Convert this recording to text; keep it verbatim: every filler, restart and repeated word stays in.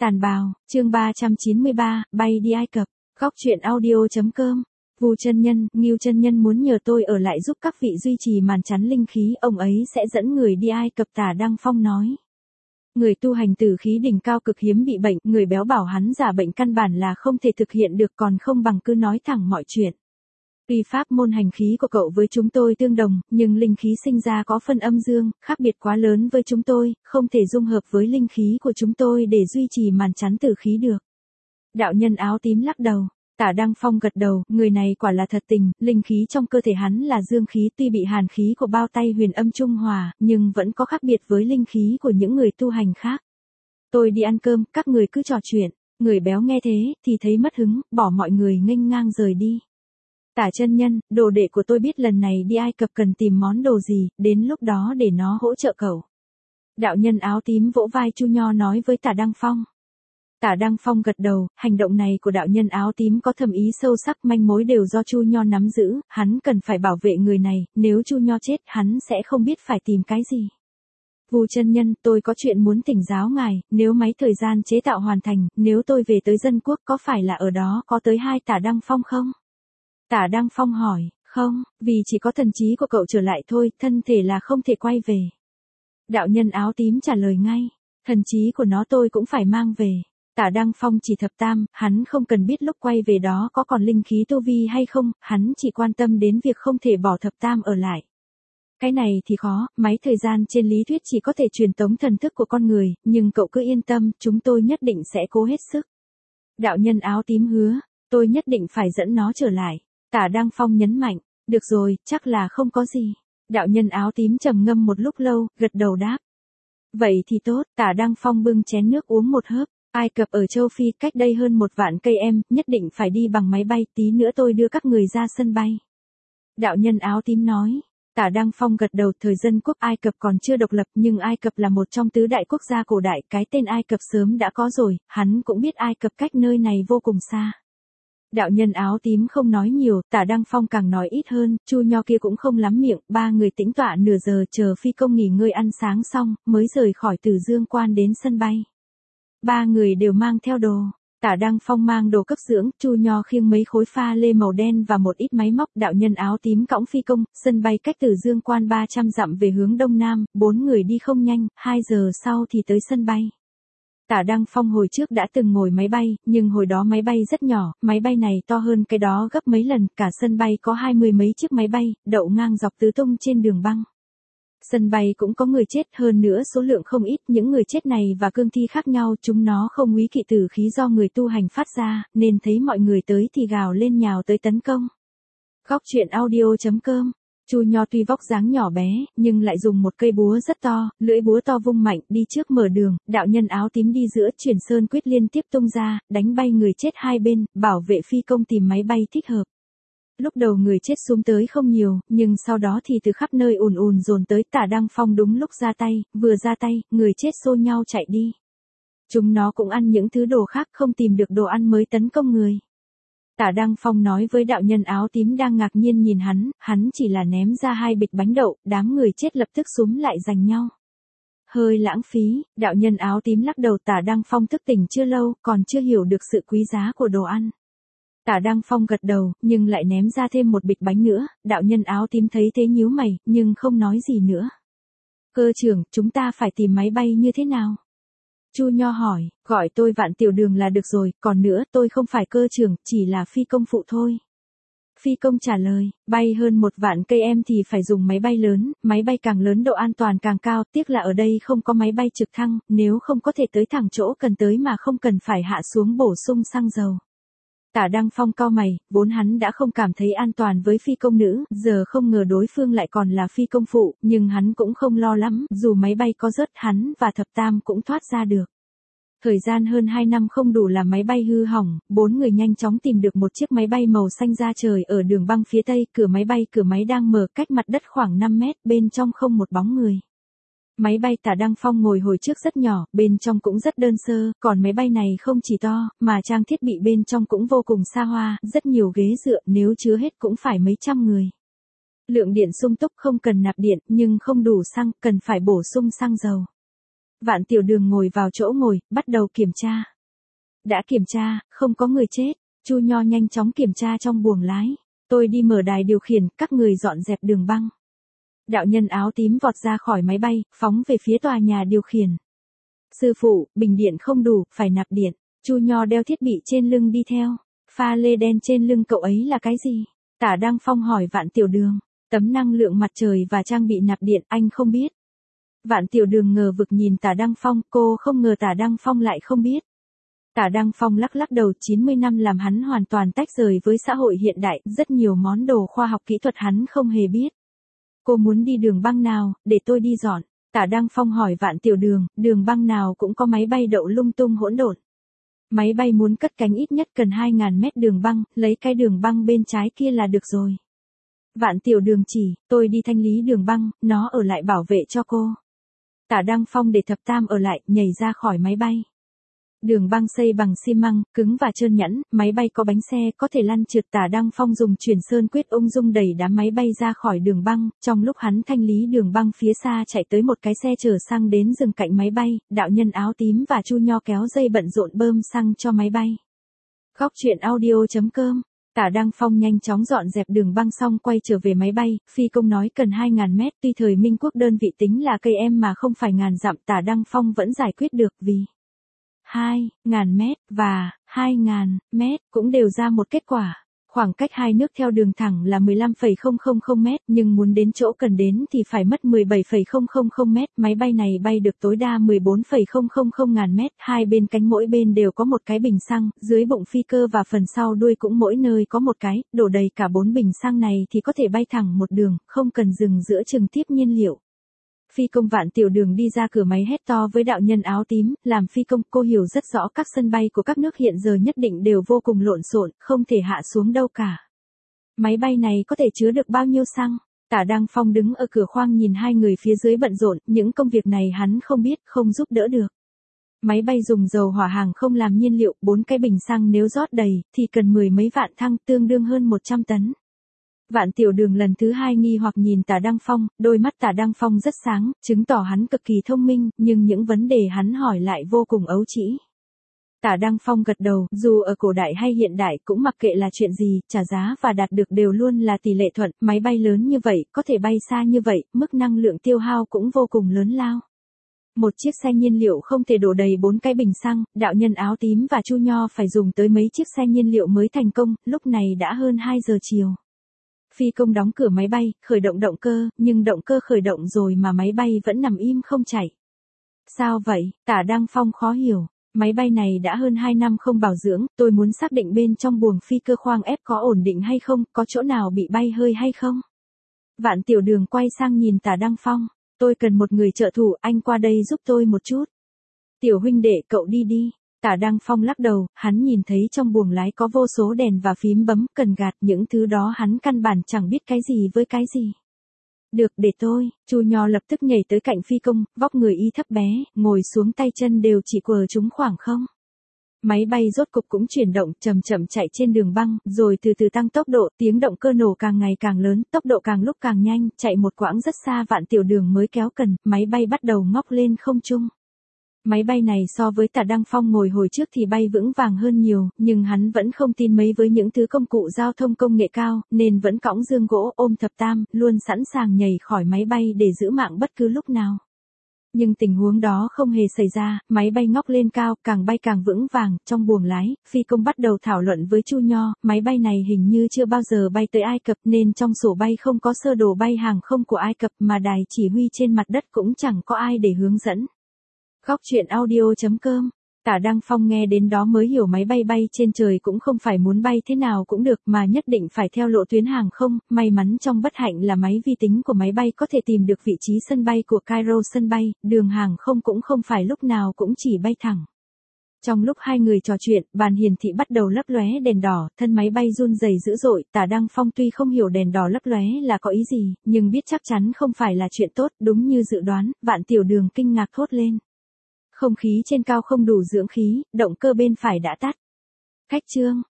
Tàn bào, chương ba trăm chín mươi ba, bay đi Ai Cập. Góc truyện audio.com. Vu chân nhân, Ngưu chân nhân muốn nhờ tôi ở lại giúp các vị duy trì màn chắn linh khí, ông ấy sẽ dẫn người đi Ai Cập. Tả Đăng Phong nói. Người tu hành tử khí đỉnh cao cực hiếm bị bệnh, người béo bảo hắn giả bệnh căn bản là không thể thực hiện được, còn không bằng cứ nói thẳng mọi chuyện. Tuy pháp môn hành khí của cậu với chúng tôi tương đồng, nhưng linh khí sinh ra có phân âm dương, khác biệt quá lớn với chúng tôi, không thể dung hợp với linh khí của chúng tôi để duy trì màn chắn tử khí được. Đạo nhân áo tím lắc đầu. Tả Đăng Phong gật đầu, người này quả là thật tình, linh khí trong cơ thể hắn là dương khí, tuy bị hàn khí của bao tay huyền âm trung hòa, nhưng vẫn có khác biệt với linh khí của những người tu hành khác. Tôi đi ăn cơm, các người cứ trò chuyện. Người béo nghe thế, thì thấy mất hứng, bỏ mọi người nghênh ngang rời đi. Tả chân nhân, đồ đệ của tôi biết lần này đi Ai Cập cần tìm món đồ gì, đến lúc đó để nó hỗ trợ cậu. Đạo nhân áo tím vỗ vai Chu Nho nói với Tả Đăng Phong. Tả Đăng Phong gật đầu, hành động này của đạo nhân áo tím có thâm ý sâu sắc, manh mối đều do Chu Nho nắm giữ, hắn cần phải bảo vệ người này, nếu Chu Nho chết hắn sẽ không biết phải tìm cái gì. Vu chân nhân, tôi có chuyện muốn thỉnh giáo ngài, nếu mấy thời gian chế tạo hoàn thành, nếu tôi về tới dân quốc có phải là ở đó có tới hai Tả Đăng Phong không? Tả Đăng Phong hỏi, không, vì chỉ có thần trí của cậu trở lại thôi, thân thể là không thể quay về. Đạo nhân áo tím trả lời ngay, thần trí của nó tôi cũng phải mang về. Tả Đăng Phong chỉ thập tam, hắn không cần biết lúc quay về đó có còn linh khí tu vi hay không, hắn chỉ quan tâm đến việc không thể bỏ thập tam ở lại. Cái này thì khó, máy thời gian trên lý thuyết chỉ có thể truyền tống thần thức của con người, nhưng cậu cứ yên tâm, chúng tôi nhất định sẽ cố hết sức. Đạo nhân áo tím hứa, tôi nhất định phải dẫn nó trở lại. Tả Đăng Phong nhấn mạnh, được rồi, chắc là không có gì. Đạo nhân áo tím trầm ngâm một lúc lâu, gật đầu đáp. Vậy thì tốt, Tả Đăng Phong bưng chén nước uống một hớp. Ai Cập ở châu Phi cách đây hơn một vạn cây em, nhất định phải đi bằng máy bay, tí nữa tôi đưa các người ra sân bay. Đạo nhân áo tím nói. Tả Đăng Phong gật đầu, thời dân quốc Ai Cập còn chưa độc lập, nhưng Ai Cập là một trong tứ đại quốc gia cổ đại, cái tên Ai Cập sớm đã có rồi, hắn cũng biết Ai Cập cách nơi này vô cùng xa. Đạo nhân áo tím không nói nhiều, Tả Đăng Phong càng nói ít hơn, Chu Nho kia cũng không lắm miệng, ba người tĩnh tọa nửa giờ chờ phi công nghỉ ngơi ăn sáng xong, mới rời khỏi Từ Dương Quan đến sân bay. Ba người đều mang theo đồ. Tả Đăng Phong mang đồ cấp dưỡng, Chu Nho khiêng mấy khối pha lê màu đen và một ít máy móc, đạo nhân áo tím cõng phi công, sân bay cách Từ Dương Quan ba trăm dặm về hướng đông nam, bốn người đi không nhanh, hai giờ sau thì tới sân bay. Tả Đăng Phong hồi trước đã từng ngồi máy bay, nhưng hồi đó máy bay rất nhỏ, máy bay này to hơn cái đó gấp mấy lần, cả sân bay có hai mươi mấy chiếc máy bay, đậu ngang dọc tứ tung trên đường băng. Sân bay cũng có người chết, hơn nữa số lượng không ít, những người chết này và cương thi khác nhau, chúng nó không úy kỵ tử khí do người tu hành phát ra, nên thấy mọi người tới thì gào lên nhào tới tấn công. Góc truyện audio.com. Chu Nho tuy vóc dáng nhỏ bé, nhưng lại dùng một cây búa rất to, lưỡi búa to vung mạnh, đi trước mở đường, đạo nhân áo tím đi giữa, chuyển sơn quyết liên tiếp tung ra, đánh bay người chết hai bên, bảo vệ phi công tìm máy bay thích hợp. Lúc đầu người chết xuống tới không nhiều, nhưng sau đó thì từ khắp nơi ùn ùn dồn tới. Tả Đăng Phong đúng lúc ra tay, vừa ra tay, người chết xô nhau chạy đi. Chúng nó cũng ăn những thứ đồ khác, không tìm được đồ ăn mới tấn công người. Tả Đăng Phong nói với đạo nhân áo tím đang ngạc nhiên nhìn hắn, hắn chỉ là ném ra hai bịch bánh đậu, đám người chết lập tức xúm lại giành nhau. Hơi lãng phí, đạo nhân áo tím lắc đầu. Tả Đăng Phong thức tỉnh chưa lâu, còn chưa hiểu được sự quý giá của đồ ăn. Tả Đăng Phong gật đầu, nhưng lại ném ra thêm một bịch bánh nữa, đạo nhân áo tím thấy thế nhíu mày, nhưng không nói gì nữa. Cơ trưởng, chúng ta phải tìm máy bay như thế nào? Chu Nho hỏi, gọi tôi Vạn Tiểu Đường là được rồi, còn nữa, tôi không phải cơ trưởng, chỉ là phi công phụ thôi. Phi công trả lời, bay hơn một vạn cây em thì phải dùng máy bay lớn, máy bay càng lớn độ an toàn càng cao, tiếc là ở đây không có máy bay trực thăng, nếu không có thể tới thẳng chỗ cần tới mà không cần phải hạ xuống bổ sung xăng dầu. Tả Đăng Phong cau mày, vốn hắn đã không cảm thấy an toàn với phi công nữ, giờ không ngờ đối phương lại còn là phi công phụ, nhưng hắn cũng không lo lắm, dù máy bay có rớt hắn và thập tam cũng thoát ra được. Thời gian hơn hai năm không đủ làm máy bay hư hỏng, bốn người nhanh chóng tìm được một chiếc máy bay màu xanh ra trời ở đường băng phía tây, cửa máy bay cửa máy đang mở cách mặt đất khoảng năm mét, bên trong không một bóng người. Máy bay Tả Đăng Phong ngồi hồi trước rất nhỏ, bên trong cũng rất đơn sơ, còn máy bay này không chỉ to, mà trang thiết bị bên trong cũng vô cùng xa hoa, rất nhiều ghế dựa, nếu chứa hết cũng phải mấy trăm người. Lượng điện sung túc, không cần nạp điện, nhưng không đủ xăng, cần phải bổ sung xăng dầu. Vạn Tiểu Đường ngồi vào chỗ ngồi, bắt đầu kiểm tra. Đã kiểm tra, không có người chết. Chu Nho nhanh chóng kiểm tra trong buồng lái. Tôi đi mở đài điều khiển, các người dọn dẹp đường băng. Đạo nhân áo tím vọt ra khỏi máy bay, phóng về phía tòa nhà điều khiển. Sư phụ, bình điện không đủ, phải nạp điện. Chu Nho đeo thiết bị trên lưng đi theo. Pha lê đen trên lưng cậu ấy là cái gì? Tả Đăng Phong hỏi Vạn Tiểu Đường. Tấm năng lượng mặt trời và trang bị nạp điện, anh không biết. Vạn Tiểu Đường ngờ vực nhìn Tả Đăng Phong, cô không ngờ Tả Đăng Phong lại không biết. Tả Đăng Phong lắc lắc đầu, chín mươi năm làm hắn hoàn toàn tách rời với xã hội hiện đại, rất nhiều món đồ khoa học kỹ thuật hắn không hề biết. Cô muốn đi đường băng nào, để tôi đi dọn. Tả Đăng Phong hỏi Vạn Tiểu Đường, đường băng nào cũng có máy bay đậu lung tung hỗn độn. Máy bay muốn cất cánh ít nhất cần hai nghìn mét đường băng, lấy cái đường băng bên trái kia là được rồi. Vạn Tiểu Đường chỉ, tôi đi thanh lý đường băng, nó ở lại bảo vệ cho cô. Tả Đăng Phong để Thập Tam ở lại, nhảy ra khỏi máy bay. Đường băng xây bằng xi măng, cứng và trơn nhẵn, máy bay có bánh xe, có thể lăn trượt. Tả Đăng Phong dùng chuyển sơn quyết ung dung đẩy đám máy bay ra khỏi đường băng, trong lúc hắn thanh lý đường băng phía xa chạy tới một cái xe chở xăng đến dừng cạnh máy bay, đạo nhân áo tím và Chu Nho kéo dây bận rộn bơm xăng cho máy bay. Góc truyện audio chấm com. Tả Đăng Phong nhanh chóng dọn dẹp đường băng xong quay trở về máy bay, phi công nói cần hai nghìn mét, tuy thời Minh Quốc đơn vị tính là cây em mà không phải ngàn dặm, Tả Đăng Phong vẫn giải quyết được vì hai nghìn mét và hai nghìn mét cũng đều ra một kết quả. Khoảng cách hai nước theo đường thẳng là mười lăm phẩy không không không mét, nhưng muốn đến chỗ cần đến thì phải mất mười bảy phẩy không không không mét. Máy bay này bay được tối đa mười bốn phẩy không không không ngàn mét, hai bên cánh mỗi bên đều có một cái bình xăng, dưới bụng phi cơ và phần sau đuôi cũng mỗi nơi có một cái, đổ đầy cả bốn bình xăng này thì có thể bay thẳng một đường, không cần dừng giữa chừng tiếp nhiên liệu. Phi công Vạn Tiểu Đường đi ra cửa máy hét to với đạo nhân áo tím, làm phi công, cô hiểu rất rõ các sân bay của các nước hiện giờ nhất định đều vô cùng lộn xộn, không thể hạ xuống đâu cả. Máy bay này có thể chứa được bao nhiêu xăng? Tả Đăng Phong đứng ở cửa khoang nhìn hai người phía dưới bận rộn, những công việc này hắn không biết, không giúp đỡ được. Máy bay dùng dầu hỏa hàng không làm nhiên liệu, bốn cái bình xăng nếu rót đầy, thì cần mười mấy vạn thăng, tương đương hơn một trăm tấn. Vạn Tiểu Đường lần thứ hai nghi hoặc nhìn Tả Đăng Phong, đôi mắt Tả Đăng Phong rất sáng, chứng tỏ hắn cực kỳ thông minh, nhưng những vấn đề hắn hỏi lại vô cùng ấu trĩ. Tả Đăng Phong gật đầu, dù ở cổ đại hay hiện đại cũng mặc kệ là chuyện gì, trả giá và đạt được đều luôn là tỷ lệ thuận, máy bay lớn như vậy, có thể bay xa như vậy, mức năng lượng tiêu hao cũng vô cùng lớn lao. Một chiếc xe nhiên liệu không thể đổ đầy bốn cái bình xăng, đạo nhân áo tím và Chu Nho phải dùng tới mấy chiếc xe nhiên liệu mới thành công, lúc này đã hơn hai giờ chiều. Phi công đóng cửa máy bay, khởi động động cơ, nhưng động cơ khởi động rồi mà máy bay vẫn nằm im không chạy. Sao vậy? Tả Đăng Phong khó hiểu. Máy bay này đã hơn hai năm không bảo dưỡng, tôi muốn xác định bên trong buồng phi cơ khoang ép có ổn định hay không, có chỗ nào bị bay hơi hay không. Vạn Tiểu Đường quay sang nhìn Tả Đăng Phong, tôi cần một người trợ thủ, anh qua đây giúp tôi một chút. Tiểu huynh đệ, cậu đi đi. Tả Đăng Phong lắc đầu, hắn nhìn thấy trong buồng lái có vô số đèn và phím bấm, cần gạt, những thứ đó hắn căn bản chẳng biết cái gì với cái gì. Được, để tôi. Chu Nho lập tức nhảy tới cạnh phi công, vóc người y thấp bé, ngồi xuống tay chân đều chỉ quờ chúng khoảng không. Máy bay rốt cục cũng chuyển động, chậm chậm chạy trên đường băng, rồi từ từ tăng tốc độ, tiếng động cơ nổ càng ngày càng lớn, tốc độ càng lúc càng nhanh, chạy một quãng rất xa. Vạn Tiểu Đường mới kéo cần, máy bay bắt đầu ngóc lên không trung. Máy bay này so với Tả Đăng Phong ngồi hồi trước thì bay vững vàng hơn nhiều, nhưng hắn vẫn không tin mấy với những thứ công cụ giao thông công nghệ cao, nên vẫn cõng dương gỗ ôm Thập Tam, luôn sẵn sàng nhảy khỏi máy bay để giữ mạng bất cứ lúc nào. Nhưng tình huống đó không hề xảy ra, máy bay ngóc lên cao, càng bay càng vững vàng. Trong buồng lái, phi công bắt đầu thảo luận với Chu Nho, máy bay này hình như chưa bao giờ bay tới Ai Cập nên trong sổ bay không có sơ đồ bay hàng không của Ai Cập, mà đài chỉ huy trên mặt đất cũng chẳng có ai để hướng dẫn. Góc truyện audio chấm com. Tả Đăng Phong nghe đến đó mới hiểu máy bay bay trên trời cũng không phải muốn bay thế nào cũng được mà nhất định phải theo lộ tuyến hàng không. May mắn trong bất hạnh là máy vi tính của máy bay có thể tìm được vị trí sân bay của Cairo sân bay, đường hàng không cũng không phải lúc nào cũng chỉ bay thẳng. Trong lúc hai người trò chuyện, bàn hiển thị bắt đầu lấp lóe đèn đỏ, thân máy bay run rẩy dữ dội. Tả Đăng Phong tuy không hiểu đèn đỏ lấp lóe là có ý gì, nhưng biết chắc chắn không phải là chuyện tốt, đúng như dự đoán. Vạn Tiểu Đường kinh ngạc thốt lên. Không khí trên cao không đủ dưỡng khí, động cơ bên phải đã tắt. Khách trương,